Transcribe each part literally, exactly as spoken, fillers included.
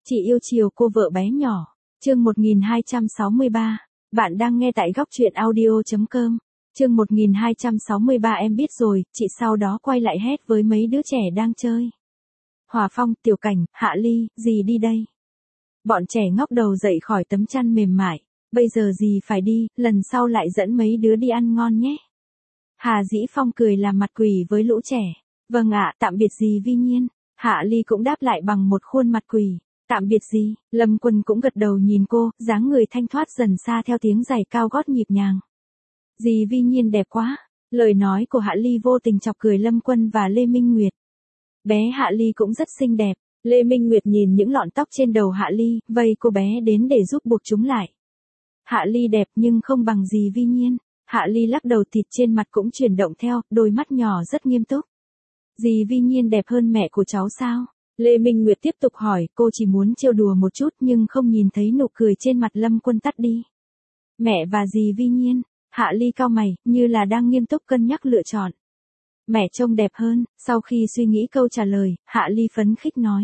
Chị yêu chiều cô vợ bé nhỏ. Chương một nghìn hai trăm sáu mươi ba. Bạn đang nghe tại góc truyện audio chấm com. Chương một nghìn hai trăm sáu mươi ba em biết rồi, chị sau đó quay lại hét với mấy đứa trẻ đang chơi. Hòa Phong, Tiểu Cảnh, Hạ Ly, dì đi đây. Bọn trẻ ngóc đầu dậy khỏi tấm chăn mềm mại. Bây giờ dì phải đi, lần sau lại dẫn mấy đứa đi ăn ngon nhé. Hà Dĩ Phong cười làm mặt quỷ với lũ trẻ. Vâng ạ, tạm biệt dì Vi Nhiên. Hạ Ly cũng đáp lại bằng một khuôn mặt quỷ. Tạm biệt dì. Lâm Quân cũng gật đầu nhìn cô, dáng người thanh thoát dần xa theo tiếng giày cao gót nhịp nhàng. Dì Vi Nhiên đẹp quá. Lời nói của Hạ Ly vô tình chọc cười Lâm Quân và Lê Minh Nguyệt. Bé Hạ Ly cũng rất xinh đẹp. Lê Minh Nguyệt nhìn những lọn tóc trên đầu Hạ Ly, vây cô bé đến để giúp buộc chúng lại. Hạ Ly đẹp nhưng không bằng dì Vi Nhiên. Hạ Ly lắc đầu, thịt trên mặt cũng chuyển động theo, đôi mắt nhỏ rất nghiêm túc. Dì Vi Nhiên đẹp hơn mẹ của cháu sao? Lê Minh Nguyệt tiếp tục hỏi, cô chỉ muốn trêu đùa một chút nhưng không nhìn thấy nụ cười trên mặt Lâm Quân tắt đi. Mẹ và dì Vi Nhiên. Hạ Ly cau mày, như là đang nghiêm túc cân nhắc lựa chọn. Mẹ trông đẹp hơn. Sau khi suy nghĩ câu trả lời, Hạ Ly phấn khích nói.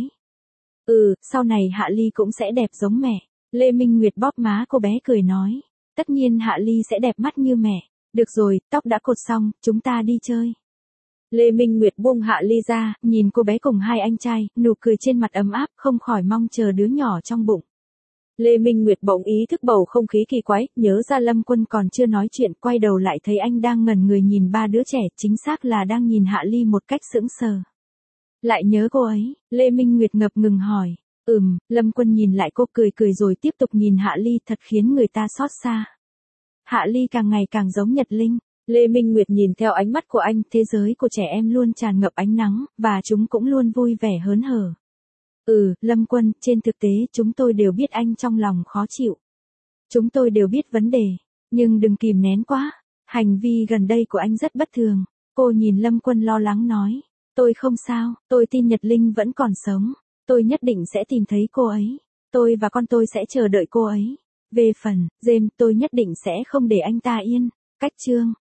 Ừ, sau này Hạ Ly cũng sẽ đẹp giống mẹ. Lê Minh Nguyệt bóp má cô bé cười nói. Tất nhiên Hạ Ly sẽ đẹp mắt như mẹ. Được rồi, tóc đã cột xong, chúng ta đi chơi. Lê Minh Nguyệt buông Hạ Ly ra, nhìn cô bé cùng hai anh trai, nụ cười trên mặt ấm áp, không khỏi mong chờ đứa nhỏ trong bụng. Lê Minh Nguyệt bỗng ý thức bầu không khí kỳ quái, nhớ ra Lâm Quân còn chưa nói chuyện, quay đầu lại thấy anh đang ngẩn người nhìn ba đứa trẻ, chính xác là đang nhìn Hạ Ly một cách sững sờ. Lại nhớ cô ấy, Lê Minh Nguyệt ngập ngừng hỏi. Ừm, Lâm Quân nhìn lại cô cười cười rồi tiếp tục nhìn Hạ Ly, thật khiến người ta xót xa. Hạ Ly càng ngày càng giống Nhật Linh. Lê Minh Nguyệt nhìn theo ánh mắt của anh, thế giới của trẻ em luôn tràn ngập ánh nắng, và chúng cũng luôn vui vẻ hớn hở. Ừ, Lâm Quân, trên thực tế chúng tôi đều biết anh trong lòng khó chịu. Chúng tôi đều biết vấn đề, nhưng đừng kìm nén quá. Hành vi gần đây của anh rất bất thường. Cô nhìn Lâm Quân lo lắng nói. Tôi không sao, tôi tin Nhật Linh vẫn còn sống. Tôi nhất định sẽ tìm thấy cô ấy. Tôi và con tôi sẽ chờ đợi cô ấy. Về phần, James, tôi nhất định sẽ không để anh ta yên. Cách chương.